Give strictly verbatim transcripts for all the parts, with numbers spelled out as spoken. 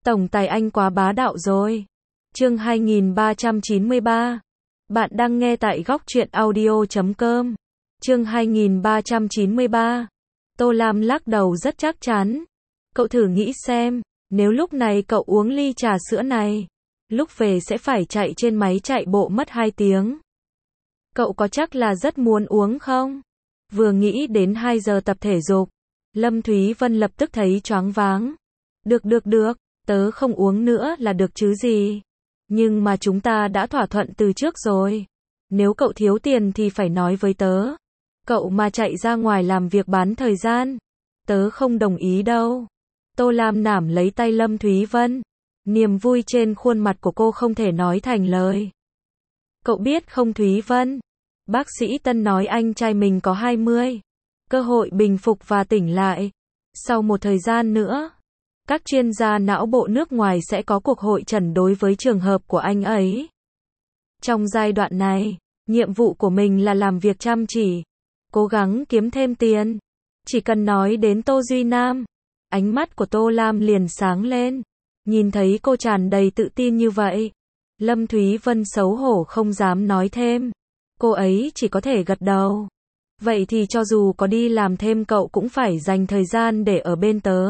Tổng tài anh quá bá đạo rồi. Chương hai nghìn ba trăm chín mươi ba. Bạn đang nghe tại góc truyện audio chấm com. Chương hai nghìn ba trăm chín mươi ba. Tô Lam lắc đầu rất chắc chắn. Cậu thử nghĩ xem, nếu lúc này cậu uống ly trà sữa này, lúc về sẽ phải chạy trên máy chạy bộ mất hai tiếng. Cậu có chắc là rất muốn uống không? Vừa nghĩ đến hai giờ tập thể dục, Lâm Thúy Vân lập tức thấy choáng váng. Được được được, tớ không uống nữa là được chứ gì. Nhưng mà chúng ta đã thỏa thuận từ trước rồi. Nếu cậu thiếu tiền thì phải nói với tớ. Cậu mà chạy ra ngoài làm việc bán thời gian, tớ không đồng ý đâu. Tô Lam nắm lấy tay Lâm Thúy Vân. Niềm vui trên khuôn mặt của cô không thể nói thành lời. Cậu biết không Thúy Vân? Bác sĩ Tân nói anh trai mình có hai mươi cơ hội bình phục và tỉnh lại. Sau một thời gian nữa, các chuyên gia não bộ nước ngoài sẽ có cuộc hội chẩn đối với trường hợp của anh ấy. Trong giai đoạn này, nhiệm vụ của mình là làm việc chăm chỉ, cố gắng kiếm thêm tiền. Chỉ cần nói đến Tô Duy Nam, ánh mắt của Tô Lam liền sáng lên. Nhìn thấy cô tràn đầy tự tin như vậy, Lâm Thúy Vân xấu hổ không dám nói thêm. Cô ấy chỉ có thể gật đầu. Vậy thì cho dù có đi làm thêm cậu cũng phải dành thời gian để ở bên tớ.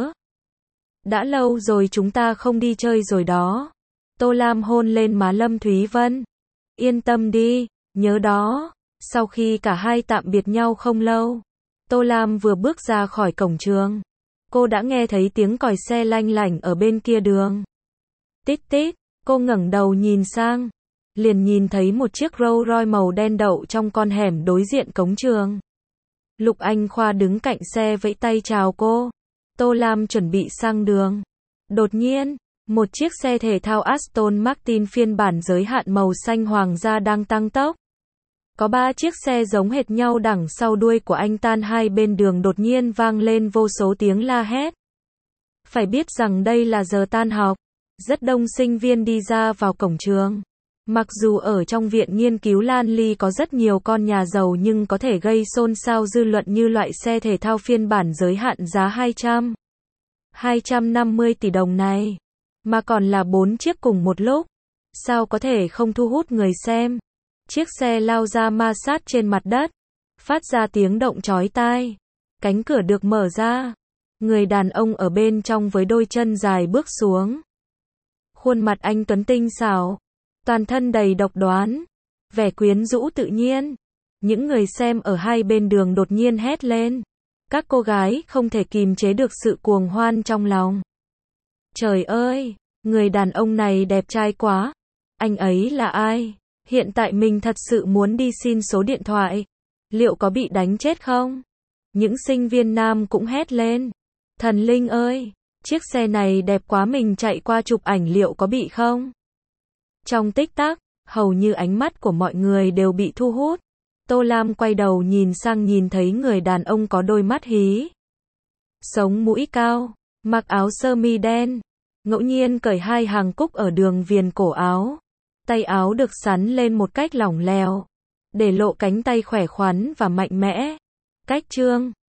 Đã lâu rồi chúng ta không đi chơi rồi đó. Tô Lam hôn lên má Lâm Thúy Vân. Yên tâm đi, nhớ đó. Sau khi cả hai tạm biệt nhau không lâu, Tô Lam vừa bước ra khỏi cổng trường, cô đã nghe thấy tiếng còi xe lanh lảnh ở bên kia đường. Tít tít, cô ngẩng đầu nhìn sang, liền nhìn thấy một chiếc Rolls Royce màu đen đậu trong con hẻm đối diện cổng trường. Lục Anh Khoa đứng cạnh xe vẫy tay chào cô. Tô Lam chuẩn bị sang đường. Đột nhiên, một chiếc xe thể thao Aston Martin phiên bản giới hạn màu xanh hoàng gia đang tăng tốc. Có ba chiếc xe giống hệt nhau đằng sau đuôi của anh ta, hai bên đường đột nhiên vang lên vô số tiếng la hét. Phải biết rằng đây là giờ tan học, rất đông sinh viên đi ra vào cổng trường. Mặc dù ở trong viện nghiên cứu Lan Ly có rất nhiều con nhà giàu nhưng có thể gây xôn xao dư luận như loại xe thể thao phiên bản giới hạn giá hai trăm, hai trăm năm mươi tỷ đồng này, mà còn là bốn chiếc cùng một lúc, sao có thể không thu hút người xem. Chiếc xe lao ra ma sát trên mặt đất, phát ra tiếng động chói tai. Cánh cửa được mở ra, người đàn ông ở bên trong với đôi chân dài bước xuống. Khuôn mặt anh tuấn tinh xảo, toàn thân đầy độc đoán, vẻ quyến rũ tự nhiên. Những người xem ở hai bên đường đột nhiên hét lên. Các cô gái không thể kìm chế được sự cuồng hoan trong lòng. Trời ơi, người đàn ông này đẹp trai quá. Anh ấy là ai? Hiện tại mình thật sự muốn đi xin số điện thoại. Liệu có bị đánh chết không? Những sinh viên nam cũng hét lên. Thần linh ơi, chiếc xe này đẹp quá, mình chạy qua chụp ảnh liệu có bị không? Trong tích tắc, hầu như ánh mắt của mọi người đều bị thu hút. Tô Lam quay đầu nhìn sang, nhìn thấy người đàn ông có đôi mắt hí, sống mũi cao, mặc áo sơ mi đen, ngẫu nhiên cởi hai hàng cúc ở đường viền cổ áo. Tay áo được sắn lên một cách lỏng lẻo, để lộ cánh tay khỏe khoắn và mạnh mẽ. Cách trương,